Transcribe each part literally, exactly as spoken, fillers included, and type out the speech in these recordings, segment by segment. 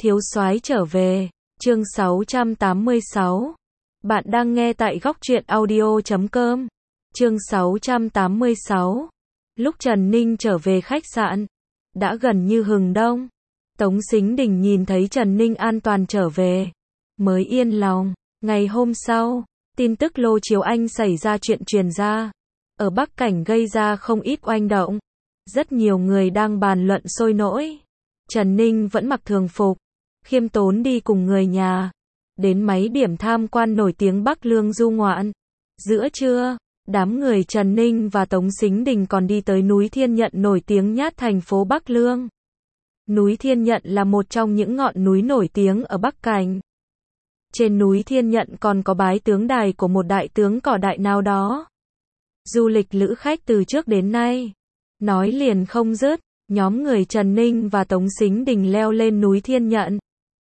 Thiếu soái trở về, chương sáu trăm tám mươi sáu. Bạn đang nghe tại góc truyện audio chấm com. Chương sáu trăm tám mươi sáu. Lúc Trần Ninh trở về khách sạn, đã gần như hừng đông. Tống Sính Đình nhìn thấy Trần Ninh an toàn trở về, mới yên lòng. Ngày hôm sau, tin tức Lô Chiếu Anh xảy ra chuyện truyền ra, ở Bắc Cảnh gây ra không ít oanh động. Rất nhiều người đang bàn luận sôi nổi. Trần Ninh vẫn mặc thường phục, khiêm tốn đi cùng người nhà, đến mấy điểm tham quan nổi tiếng Bắc Lương du ngoạn. Giữa trưa, đám người Trần Ninh và Tống Sính Đình còn đi tới núi Thiên Nhận nổi tiếng nhất thành phố Bắc Lương. Núi Thiên Nhận là một trong những ngọn núi nổi tiếng ở Bắc Cảnh. Trên núi Thiên Nhận còn có bái tướng đài của một đại tướng cỏ đại nào đó. Du lịch lữ khách từ trước đến nay, nói liền không dứt. Nhóm người Trần Ninh và Tống Sính Đình leo lên núi Thiên Nhận,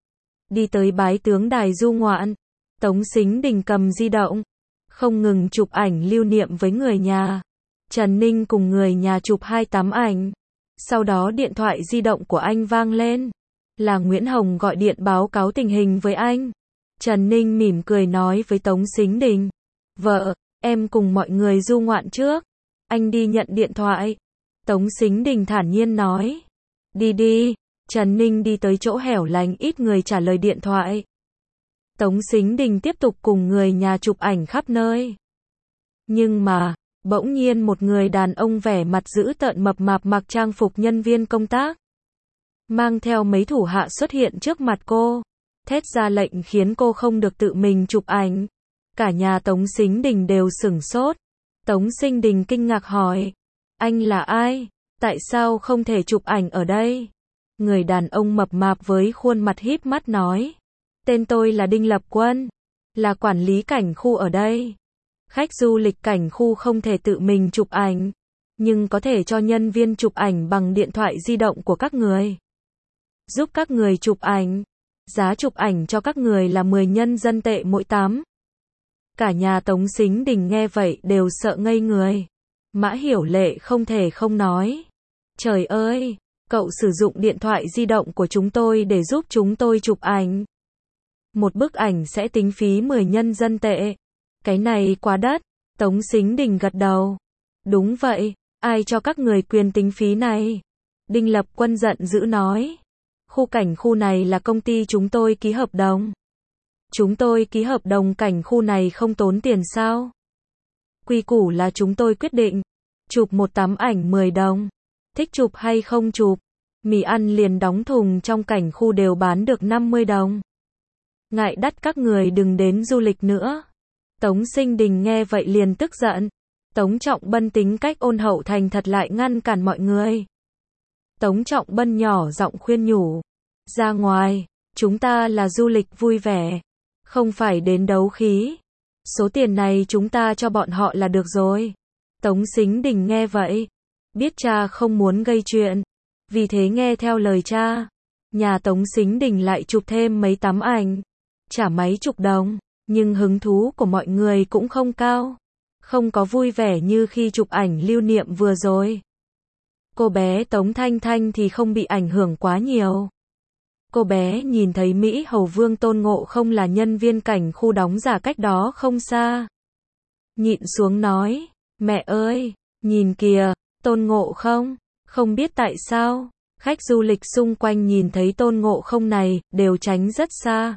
đi tới bái tướng đài du ngoạn. Tống Sính Đình cầm di động, không ngừng chụp ảnh lưu niệm với người nhà. Trần Ninh cùng người nhà chụp hai tấm ảnh. Sau đó điện thoại di động của anh vang lên. Là Nguyễn Hồng gọi điện báo cáo tình hình với anh. Trần Ninh mỉm cười nói với Tống Sính Đình: "Vợ, em cùng mọi người du ngoạn trước, anh đi nhận điện thoại." Tống Sính Đình thản nhiên nói: "Đi đi." Trần Ninh đi tới chỗ hẻo lánh ít người trả lời điện thoại. Tống Sính Đình tiếp tục cùng người nhà chụp ảnh khắp nơi. Nhưng mà, bỗng nhiên một người đàn ông vẻ mặt dữ tợn mập mạp mặc trang phục nhân viên công tác, mang theo mấy thủ hạ xuất hiện trước mặt cô, thét ra lệnh khiến cô không được tự mình chụp ảnh. Cả nhà Tống Sính Đình đều sửng sốt. Tống Sính Đình kinh ngạc hỏi: "Anh là ai? Tại sao không thể chụp ảnh ở đây?" Người đàn ông mập mạp với khuôn mặt híp mắt nói: "Tên tôi là Đinh Lập Quân, là quản lý cảnh khu ở đây. Khách du lịch cảnh khu không thể tự mình chụp ảnh, nhưng có thể cho nhân viên chụp ảnh bằng điện thoại di động của các người. Giúp các người chụp ảnh. Giá chụp ảnh cho các người là mười nhân dân tệ mỗi tấm." Cả nhà Tống Sính Đình nghe vậy đều sợ ngây người. Mã Hiểu Lệ không thể không nói: "Trời ơi, cậu sử dụng điện thoại di động của chúng tôi để giúp chúng tôi chụp ảnh. Một bức ảnh sẽ tính phí mười nhân dân tệ. Cái này quá đắt." Tống Sính Đình gật đầu: "Đúng vậy, ai cho các người quyền tính phí này?" Đinh Lập Quân giận dữ nói: "Khu cảnh khu này là công ty chúng tôi ký hợp đồng. Chúng tôi ký hợp đồng cảnh khu này không tốn tiền sao? Quy củ là chúng tôi quyết định. Chụp một tấm ảnh mười đồng. Thích chụp hay không chụp. Mì ăn liền đóng thùng trong cảnh khu đều bán được năm mươi đồng. Ngại đắt các người đừng đến du lịch nữa." Tống Sính Đình nghe vậy liền tức giận. Tống Trọng Bân tính cách ôn hậu thành thật lại ngăn cản mọi người. Tống Trọng Bân nhỏ giọng khuyên nhủ: "Ra ngoài, chúng ta là du lịch vui vẻ, không phải đến đấu khí. Số tiền này chúng ta cho bọn họ là được rồi." Tống Sính Đình nghe vậy, biết cha không muốn gây chuyện, vì thế nghe theo lời cha. Nhà Tống Sính Đình lại chụp thêm mấy tấm ảnh, trả mấy chục đồng, nhưng hứng thú của mọi người cũng không cao, không có vui vẻ như khi chụp ảnh lưu niệm vừa rồi. Cô bé Tống Thanh Thanh thì không bị ảnh hưởng quá nhiều. Cô bé nhìn thấy Mỹ Hầu Vương Tôn Ngộ Không là nhân viên cảnh khu đóng giả cách đó không xa, nhịn xuống nói: "Mẹ ơi, nhìn kìa, Tôn Ngộ Không." Không biết tại sao, khách du lịch xung quanh nhìn thấy Tôn Ngộ Không này, đều tránh rất xa.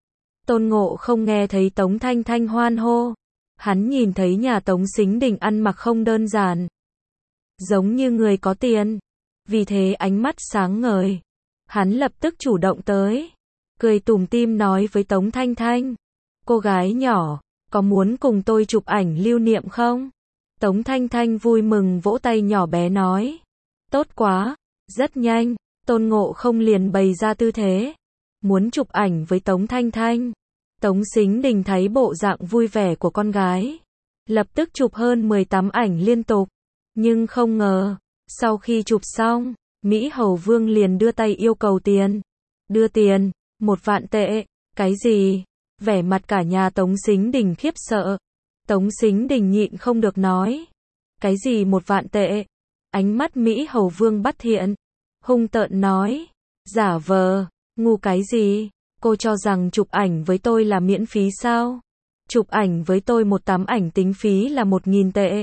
Tôn Ngộ Không nghe thấy Tống Thanh Thanh hoan hô, hắn nhìn thấy nhà Tống Sính Đình ăn mặc không đơn giản, giống như người có tiền, vì thế ánh mắt sáng ngời. Hắn lập tức chủ động tới, cười tủm tỉm nói với Tống Thanh Thanh: "Cô gái nhỏ, có muốn cùng tôi chụp ảnh lưu niệm không?" Tống Thanh Thanh vui mừng vỗ tay nhỏ bé nói: "Tốt quá." Rất nhanh, Tôn Ngộ Không liền bày ra tư thế, muốn chụp ảnh với Tống Thanh Thanh. Tống Sính Đình thấy bộ dạng vui vẻ của con gái, lập tức chụp hơn mười tấm ảnh liên tục. Nhưng không ngờ, sau khi chụp xong, Mỹ Hầu Vương liền đưa tay yêu cầu tiền. "Đưa tiền, một vạn tệ." "Cái gì?" Vẻ mặt cả nhà Tống Sính Đình khiếp sợ. Tống Sính Đình nhịn không được nói: "Cái gì một vạn tệ?" Ánh mắt Mỹ Hầu Vương bắt thiện, hung tợn nói: "Giả vờ, Ngu cái gì? Cô cho rằng chụp ảnh với tôi là miễn phí sao? Chụp ảnh với tôi một tấm ảnh tính phí là một nghìn tệ.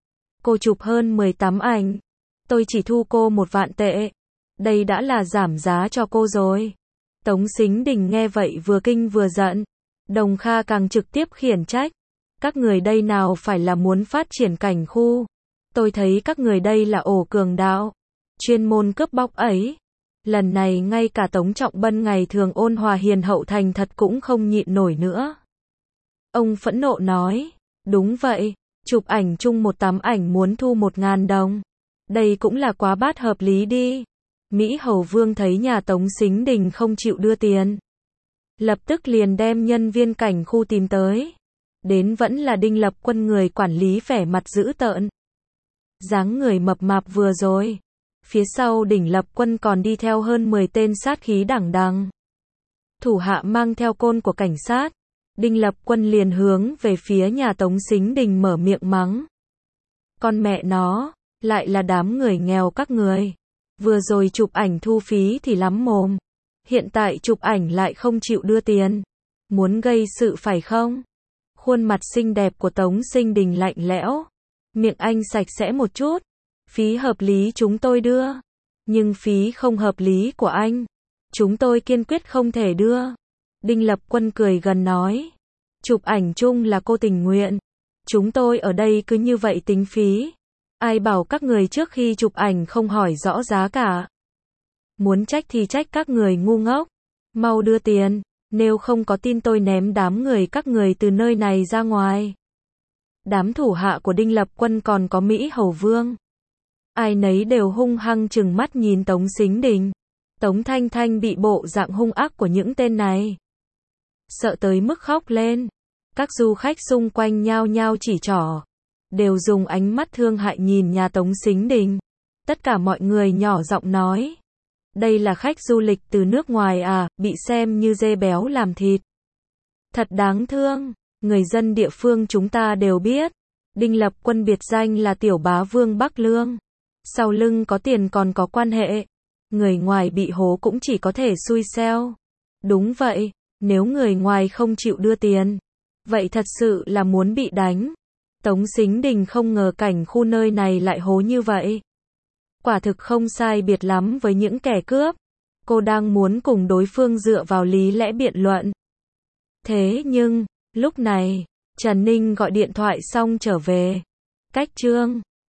Cô chụp hơn mười tấm ảnh. Tôi chỉ thu cô một vạn tệ. Đây đã là giảm giá cho cô rồi. Tống Sính Đình nghe vậy vừa kinh vừa giận. Đồng Kha càng trực tiếp khiển trách. Các người đây nào phải là muốn phát triển cảnh khu. Tôi thấy các người đây là ổ cường đạo. Chuyên môn cướp bóc ấy. Lần này ngay cả Tống Trọng Bân ngày thường ôn hòa hiền hậu thành thật cũng không nhịn nổi nữa. Ông phẫn nộ nói. Đúng vậy. Chụp ảnh chung một tấm ảnh muốn thu một ngàn đồng. Đây cũng là quá bát hợp lý đi. Mỹ Hầu Vương thấy nhà Tống Sính Đình không chịu đưa tiền. Lập tức liền đem nhân viên cảnh khu tìm tới. Đến vẫn là Đinh Lập Quân người quản lý vẻ mặt dữ tợn. Dáng người mập mạp vừa rồi. Phía sau Đinh Lập Quân còn đi theo hơn mười tên sát khí đằng đằng. Thủ hạ mang theo côn của cảnh sát. Đinh Lập Quân liền hướng về phía nhà Tống Sính Đình mở miệng mắng. Con mẹ nó, lại là đám người nghèo các người. Vừa rồi chụp ảnh thu phí thì lắm mồm. Hiện tại chụp ảnh lại không chịu đưa tiền. Muốn gây sự phải không? Khuôn mặt xinh đẹp của Tống Sính Đình lạnh lẽo. Miệng anh sạch sẽ một chút. Phí hợp lý chúng tôi đưa. Nhưng phí không hợp lý của anh, chúng tôi kiên quyết không thể đưa. Đinh Lập Quân cười gần nói. Chụp ảnh chung là cô tình nguyện. Chúng tôi ở đây cứ như vậy tính phí. Ai bảo các người trước khi chụp ảnh không hỏi rõ giá cả. Muốn trách thì trách các người ngu ngốc. Mau đưa tiền, nếu không có tin tôi ném đám người các người từ nơi này ra ngoài. Đám thủ hạ của Đinh Lập Quân còn có Mỹ Hầu Vương. Ai nấy đều hung hăng trừng mắt nhìn Tống Sính Đình. Tống Thanh Thanh bị bộ dạng hung ác của những tên này sợ tới mức khóc lên. Các du khách xung quanh nhao nhao chỉ trỏ, đều dùng ánh mắt thương hại nhìn nhà Tống Sính Đình. Tất cả mọi người nhỏ giọng nói. Đây là khách du lịch từ nước ngoài à, bị xem như dê béo làm thịt. Thật đáng thương. Người dân địa phương chúng ta đều biết. Đinh Lập Quân biệt danh là tiểu bá vương Bắc Lương. Sau lưng có tiền còn có quan hệ. Người ngoài bị hố cũng chỉ có thể xui xeo. Đúng vậy, nếu người ngoài không chịu đưa tiền, vậy thật sự là muốn bị đánh. Tống Sính Đình không ngờ cảnh khu nơi này lại hố như vậy. Quả thực không sai biệt lắm với những kẻ cướp. Cô đang muốn cùng đối phương dựa vào lý lẽ biện luận. Thế nhưng, lúc này, Trần Ninh gọi điện thoại xong trở về. Cách chương